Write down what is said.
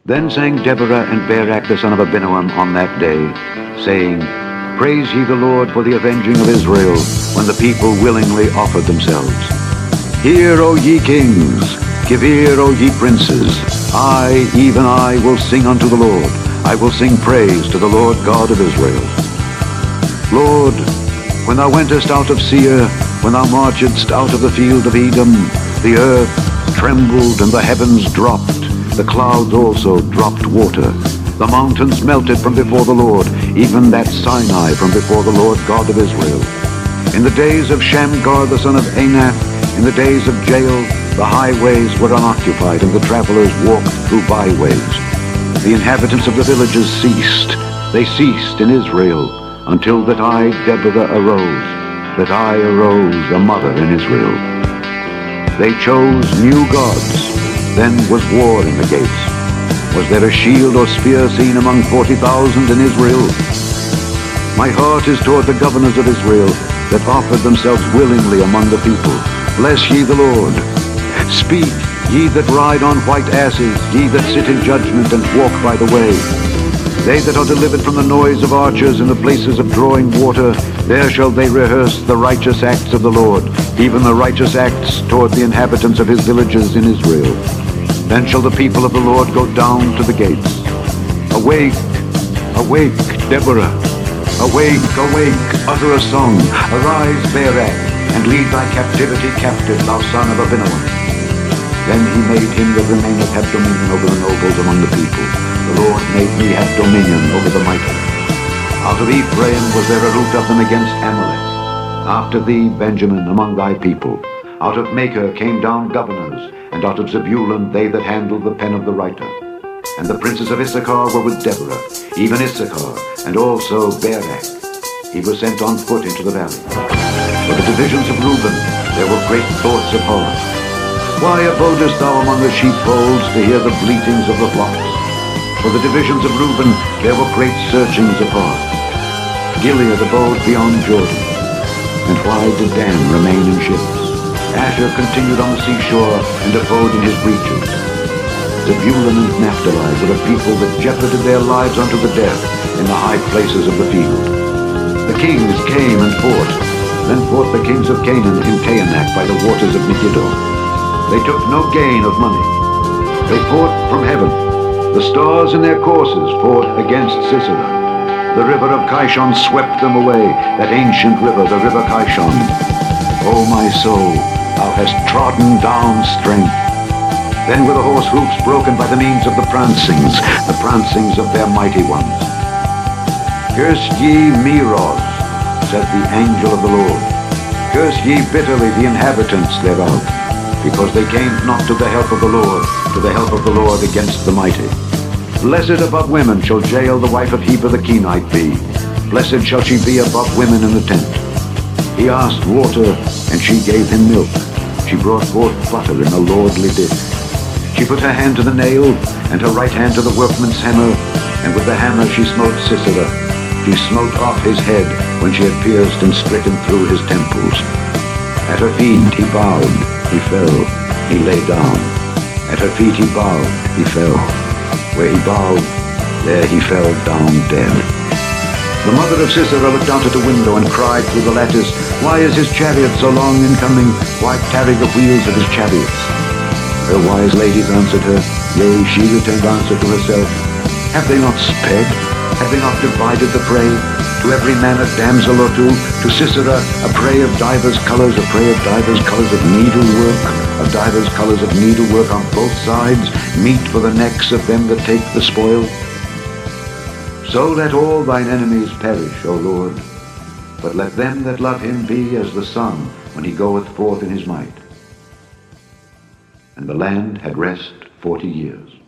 Then sang Deborah and Barak the son of Abinoam on that day, saying, Praise ye the Lord for the avenging of Israel, when the people willingly offered themselves. Hear, O ye kings, give ear, O ye princes. I, even I, will sing unto the Lord. I will sing praise to the Lord God of Israel. Lord, when thou wentest out of Seir, when thou marchedst out of the field of Edom, the earth trembled and the heavens dropped. The clouds also dropped water. The mountains melted from before the Lord, even that Sinai from before the Lord God of Israel. In the days of Shamgar the son of Anath, in the days of Jael, the highways were unoccupied, and the travelers walked through byways. The inhabitants of the villages ceased. They ceased in Israel, until that I, Deborah, arose, that I arose a mother in Israel. They chose new gods. Then was war in the gates. Was there a shield or spear seen among 40,000 in Israel? My heart is toward the governors of Israel, that offered themselves willingly among the people. Bless ye the Lord. Speak, ye that ride on white asses, ye that sit in judgment and walk by the way. They that are delivered from the noise of archers in the places of drawing water, there shall they rehearse the righteous acts of the Lord, even the righteous acts toward the inhabitants of his villages in Israel. Then shall the people of the Lord go down to the gates. Awake, awake, Deborah. Awake, awake, utter a song. Arise, Barak, and lead thy captivity captive, thou son of Abinoam. Then he made him that remaineth have dominion over the nobles among the people. The Lord made me have dominion over the mighty. Out of Ephraim was there a root of them against Amalek. After thee, Benjamin, among thy people. Out of Machir came down governors, and out of Zebulun they that handled the pen of the writer. And the princes of Issachar were with Deborah, even Issachar, and also Barak. He was sent on foot into the valley. For the divisions of Reuben there were great thoughts of heart. Why abodest thou among the sheepfolds to hear the bleatings of the flocks? For the divisions of Reuben there were great searchings of heart. Gilead abode beyond Jordan. And why did Dan remain in ships? Asher continued on the seashore and abode in his breaches. Zebulun and Naphtali were a people that jeoparded their lives unto the death in the high places of the field. The kings came and fought. Then fought the kings of Canaan in Taanach by the waters of Megiddo. They took no gain of money. They fought from heaven. The stars in their courses fought against Sisera. The river of Kishon swept them away, that ancient river, the river Kishon. O my soul, thou hast trodden down strength. Then were the horse hoofs broken by the means of the prancings of their mighty ones. Curse ye Meroz, said the angel of the Lord. Curse ye bitterly the inhabitants thereof, because they came not to the help of the Lord against the mighty. Blessed above women shall Jael the wife of Heber the Kenite be. Blessed shall she be above women in the tent. He asked water, and she gave him milk. She brought forth butter in a lordly dish. She put her hand to the nail, and her right hand to the workman's hammer, and with the hammer she smote Sisera. She smote off his head when she had pierced and stricken through his temples. At her feet he bowed, he fell, he lay down. At her feet he bowed, he fell. Where he bowed, there he fell down dead. The mother of Sisera looked out at the window and cried through the lattice, Why is his chariot so long in coming? Why tarry the wheels of his chariots? Her wise ladies answered her, Yea, she returned answer to herself, Have they not sped? Have they not divided the prey? To every man a damsel or two, to Sisera a prey of divers colors, a prey of divers colors of needlework, of divers colors of needlework on both sides, meat for the necks of them that take the spoil. So let all thine enemies perish, O Lord, but let them that love him be as the sun when he goeth forth in his might. And the land had rest 40 years.